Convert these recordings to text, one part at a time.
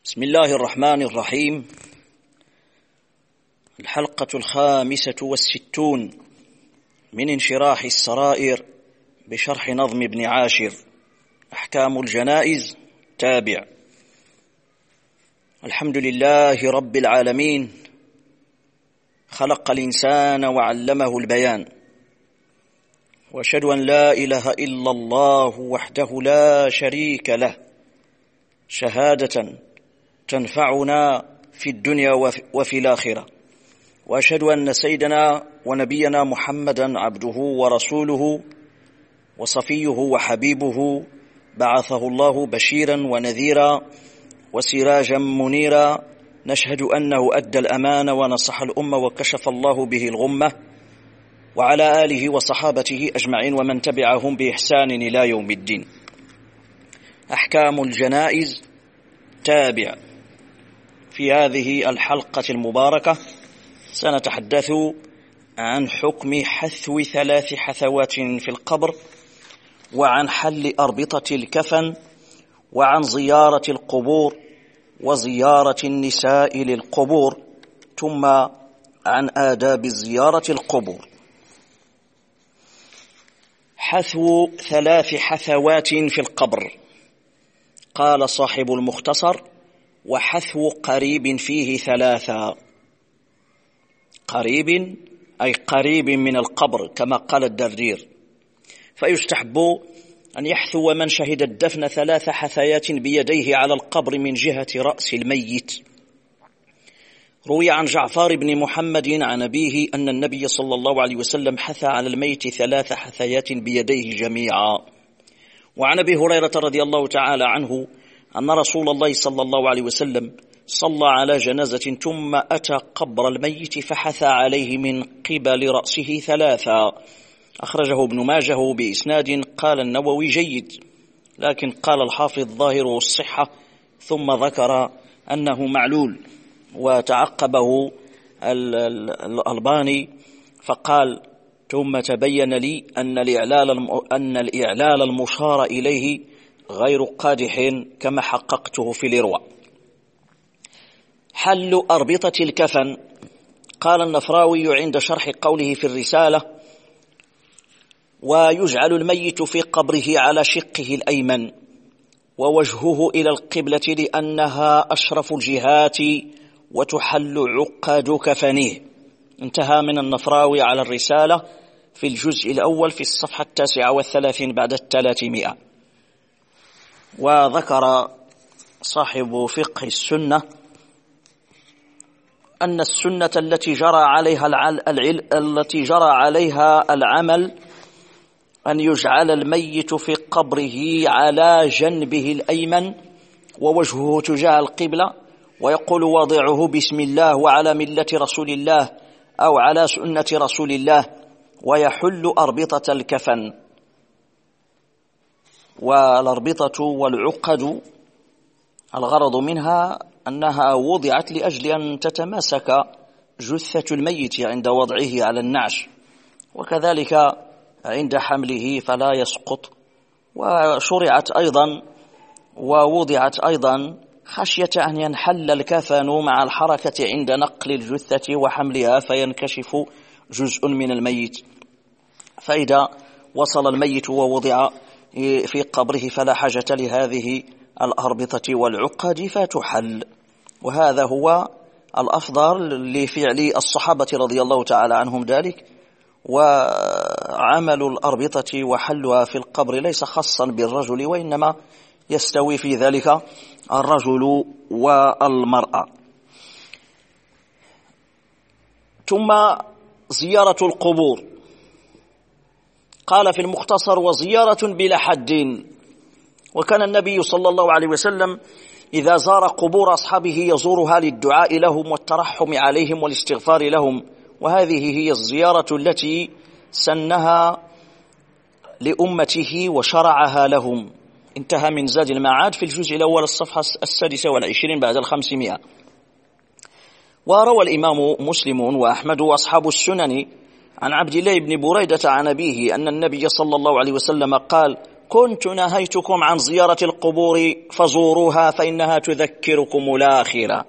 بسم الله الرحمن الرحيم. الحلقة 65 من انشراح السرائر بشرح نظم ابن عاشر، أحكام الجنائز تابع. الحمد لله رب العالمين، خلق الإنسان وعلمه البيان، وأشهد أن لا إله إلا الله وحده لا شريك له، شهادة تنفعنا في الدنيا وفي الآخرة. وأشهد أن سيدنا ونبينا محمدا عبده ورسوله وصفيه وحبيبه، بعثه الله بشيرا ونذيرا وسراجا منيرا، نشهد أنه أدى الأمانة ونصح الأمة وكشف الله به الغمة، وعلى آله وصحابته أجمعين ومن تبعهم بإحسان إلى يوم الدين. أحكام الجنائز تابع. في هذه الحلقة المباركة سنتحدث عن حكم حثو 3 حثوات في القبر، وعن حل أربطة الكفن، وعن زيارة القبور وزيارة النساء للقبور، ثم عن آداب زيارة القبور. حثو 3 حثوات في القبر. قال صاحب المختصر: وحثو قريب فيه 3. قريب أي قريب من القبر كما قال الدردير. فيستحب أن يحثو من شهد الدفن 3 حثيات بيديه على القبر من جهة رأس الميت. روي عن جعفر بن محمد عن أبيه أن النبي صلى الله عليه وسلم حثى على الميت 3 حثيات بيديه جميعا. وعن أبي هريرة رضي الله تعالى عنه أن رسول الله صلى الله عليه وسلم صلى على جنازة ثم أتى قبر الميت فحثى عليه من قبل رأسه 3. أخرجه ابن ماجه بإسناد قال النووي جيد، لكن قال الحافظ ظاهره الصحة، ثم ذكر أنه معلول، وتعقبه الألباني فقال: ثم تبين لي أن الإعلال المشار إليه غير قادح كما حققته في الإرواء. حل أربطة الكفن. قال النفراوي عند شرح قوله في الرسالة: ويجعل الميت في قبره على شقه الأيمن ووجهه إلى القبلة لأنها أشرف الجهات وتحل عقد كفنه. انتهى من النفراوي على الرسالة في الجزء الأول في الصفحة 39 بعد 300. وذكر صاحب فقه السنة أن السنة التي جرى عليها العمل أن يجعل الميت في قبره على جنبه الأيمن ووجهه تجاه القبلة، ويقول واضعه بسم الله وعلى ملة رسول الله أو على سنة رسول الله، ويحل أربطة الكفن. والأربطة والعقد الغرض منها أنها وضعت لأجل أن تتماسك جثة الميت عند وضعه على النعش، وكذلك عند حمله فلا يسقط. وشرعت أيضا ووضعت أيضا خشية أن ينحل الكفن مع الحركة عند نقل الجثة وحملها فينكشف جزء من الميت، فإذا وصل الميت ووضع في قبره فلا حاجة لهذه الأربطة والعقد فتحل. وهذا هو الأفضل لفعل الصحابة رضي الله تعالى عنهم ذلك. وعمل الأربطة وحلها في القبر ليس خاصا بالرجل، وإنما يستوي في ذلك الرجل والمرأة. ثم زيارة القبور. قال في المختصر: وزيارة بلا حد. وكان النبي صلى الله عليه وسلم إذا زار قبور أصحابه يزورها للدعاء لهم والترحم عليهم والاستغفار لهم، وهذه هي الزيارة التي سنها لأمته وشرعها لهم. انتهى من زاد المعاد في الجزء الأول الصفحة 26 بعد 500. وروى الإمام مسلم وأحمد وأصحاب السنن عن عبد الله بن بريدة عن أبيه أن النبي صلى الله عليه وسلم قال: كنت نهيتكم عن زيارة القبور فزوروها فإنها تذكركم الآخرة.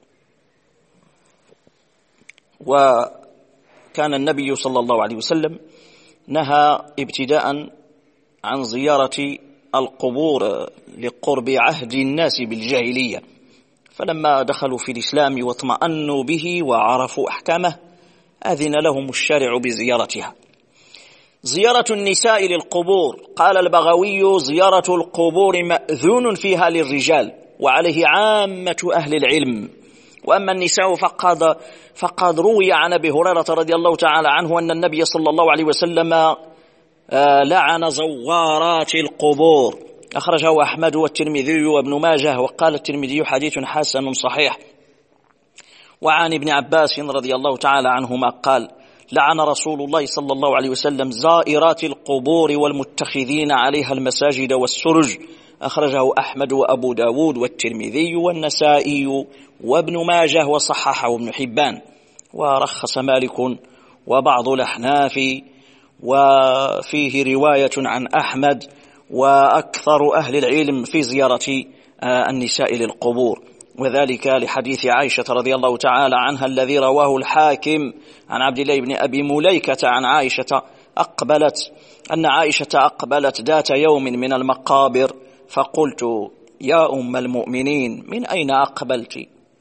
وكان النبي صلى الله عليه وسلم نهى ابتداء عن زيارة القبور لقرب عهد الناس بالجاهلية، فلما دخلوا في الإسلام واطمأنوا به وعرفوا أحكامه أذن لهم الشارع بزيارتها. زيارة النساء للقبور، قال البغوي: زيارة القبور مأذون فيها للرجال وعليه عامة أهل العلم، وأما النساء فقد روي عن أبي هريرة رضي الله تعالى عنه أن النبي صلى الله عليه وسلم لعن زوارات القبور، أخرجه أحمد والترمذي وابن ماجه، وقال الترمذي: حديث حسن صحيح. وعن ابن عباس رضي الله تعالى عنهما قال: لعن رسول الله صلى الله عليه وسلم زائرات القبور والمتخذين عليها المساجد والسرج، أخرجه أحمد وأبو داود والترمذي والنسائي وابن ماجه، وصححه ابن حبان. ورخص مالك وبعض الأحناف، وفيه رواية عن أحمد وأكثر أهل العلم في زيارة النساء للقبور، وذلك لحديث عائشة رضي الله تعالى عنها الذي رواه الحاكم عن عبد الله بن أبي مليكة عن عائشة أن عائشة أقبلت ذات يوم من المقابر، فقلت: يا أم المؤمنين، من أين أقبلت؟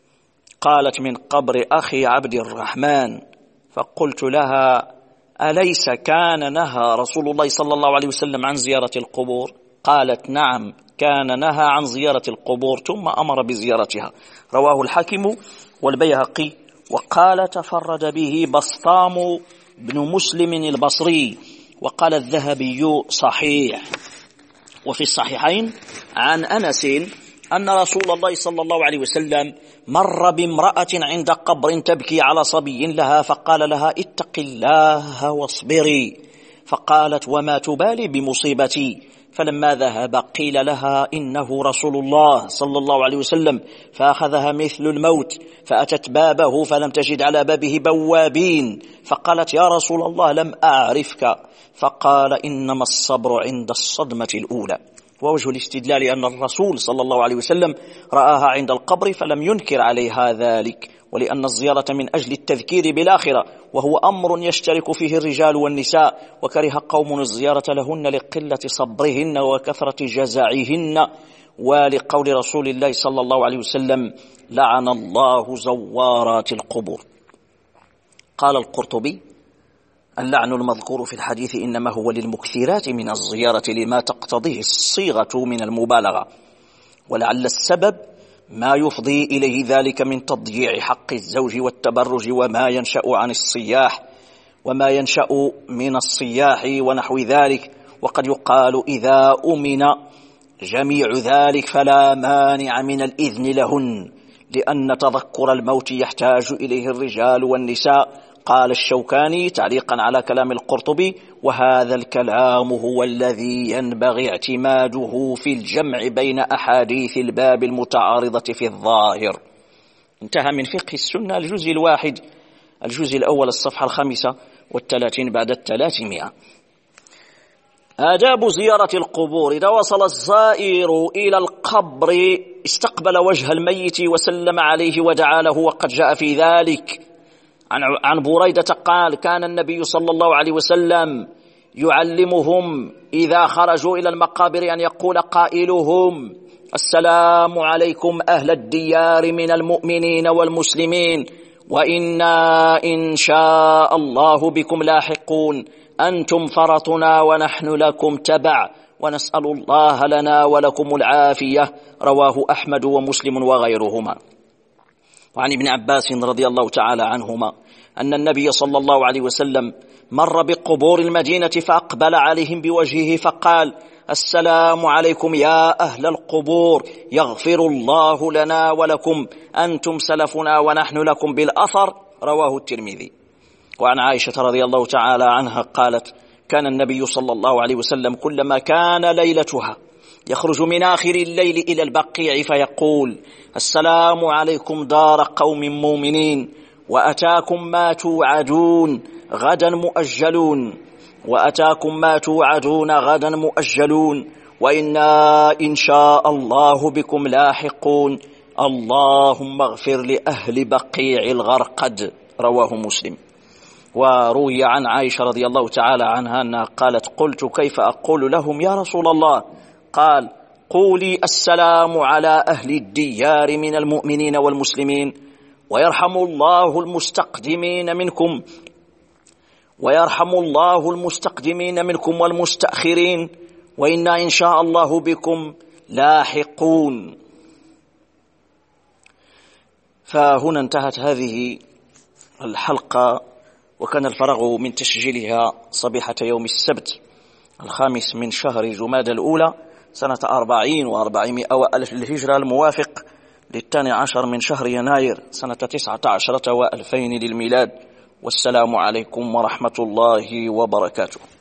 قالت: من قبر أخي عبد الرحمن. فقلت لها: أليس كان نهى رسول الله صلى الله عليه وسلم عن زيارة القبور؟ قالت: نعم، كان نهى عن زيارة القبور ثم أمر بزيارتها. رواه الحاكم والبيهقي، وقال: تفرد به بسطام بن مسلم البصري، وقال الذهبي: صحيح. وفي الصحيحين عن أنس أن رسول الله صلى الله عليه وسلم مر بامرأة عند قبر تبكي على صبي لها، فقال لها: اتق الله واصبري. فقالت: وما تبالي بمصيبتي؟ فلما ذهب قيل لها: إنه رسول الله صلى الله عليه وسلم، فأخذها مثل الموت، فأتت بابه فلم تجد على بابه بوابين، فقالت: يا رسول الله، لم أعرفك. فقال: إنما الصبر عند الصدمة الأولى. ووجه الاستدلال أن الرسول صلى الله عليه وسلم رآها عند القبر فلم ينكر عليها ذلك، ولأن الزيارة من أجل التذكير بالآخرة، وهو أمر يشترك فيه الرجال والنساء، وكره قوم الزيارة لهن لقلة صبرهن وكثرة جزعهن، ولقول رسول الله صلى الله عليه وسلم: لعن الله زوارات القبور. قال القرطبي: اللعن المذكور في الحديث إنما هو للمكثرات من الزيارة لما تقتضيه الصيغة من المبالغة، ولعل السبب ما يفضي إليه ذلك من تضييع حق الزوج والتبرج وما ينشأ عن الصياح وما ينشأ من الصياح ونحو ذلك. وقد يقال: إذا أمن جميع ذلك فلا مانع من الإذن لهن، لأن تذكر الموت يحتاج إليه الرجال والنساء. قال الشوكاني تعليقا على كلام القرطبي: وهذا الكلام هو الذي ينبغي اعتماده في الجمع بين أحاديث الباب المتعارضة في الظاهر. انتهى من فقه السنة الجزء الواحد، الجزء الأول، الصفحة 35 بعد 300. آداب زيارة القبور: إذا وصل الزائر إلى القبر استقبل وجه الميت وسلم عليه ودعا له، وقد جاء في ذلك عن بريدة قال: كان النبي صلى الله عليه وسلم يعلمهم إذا خرجوا إلى المقابر أن يقول قائلهم: السلام عليكم أهل الديار من المؤمنين والمسلمين، وإنا إن شاء الله بكم لاحقون، أنتم فرطنا ونحن لكم تبع، ونسأل الله لنا ولكم العافية. رواه أحمد ومسلم وغيرهما. وعن ابن عباس رضي الله تعالى عنهما أن النبي صلى الله عليه وسلم مر بقبور المدينة فأقبل عليهم بوجهه فقال: السلام عليكم يا أهل القبور، يغفر الله لنا ولكم، أنتم سلفنا ونحن لكم بالأثر. رواه الترمذي. وعن عائشة رضي الله تعالى عنها قالت: كان النبي صلى الله عليه وسلم كلما كان ليلتها يخرج من آخر الليل إلى البقيع فيقول: السلام عليكم دار قوم مؤمنين، وأتاكم ما توعدون، غدا مؤجلون. وأتاكم ما توعدون غدا مؤجلون وإنا إن شاء الله بكم لاحقون اللهم اغفر لأهل بقيع الغرقد. رواه مسلم. وروي عن عائشة رضي الله تعالى عنها أنها قالت: قلت كيف أقول لهم يا رسول الله؟ قال: قولي السلام على أهل الديار من المؤمنين والمسلمين ويرحم الله المستقدمين منكم والمستأخرين وإنا إن شاء الله بكم لاحقون. فهنا انتهت هذه الحلقة، وكان الفراغ من تسجيلها صبيحة يوم السبت 5 من شهر جمادى الأولى سنة 40 و400 وألف للهجرة، الموافق 12 من شهر يناير سنة 19 و2000 للميلاد. والسلام عليكم ورحمة الله وبركاته.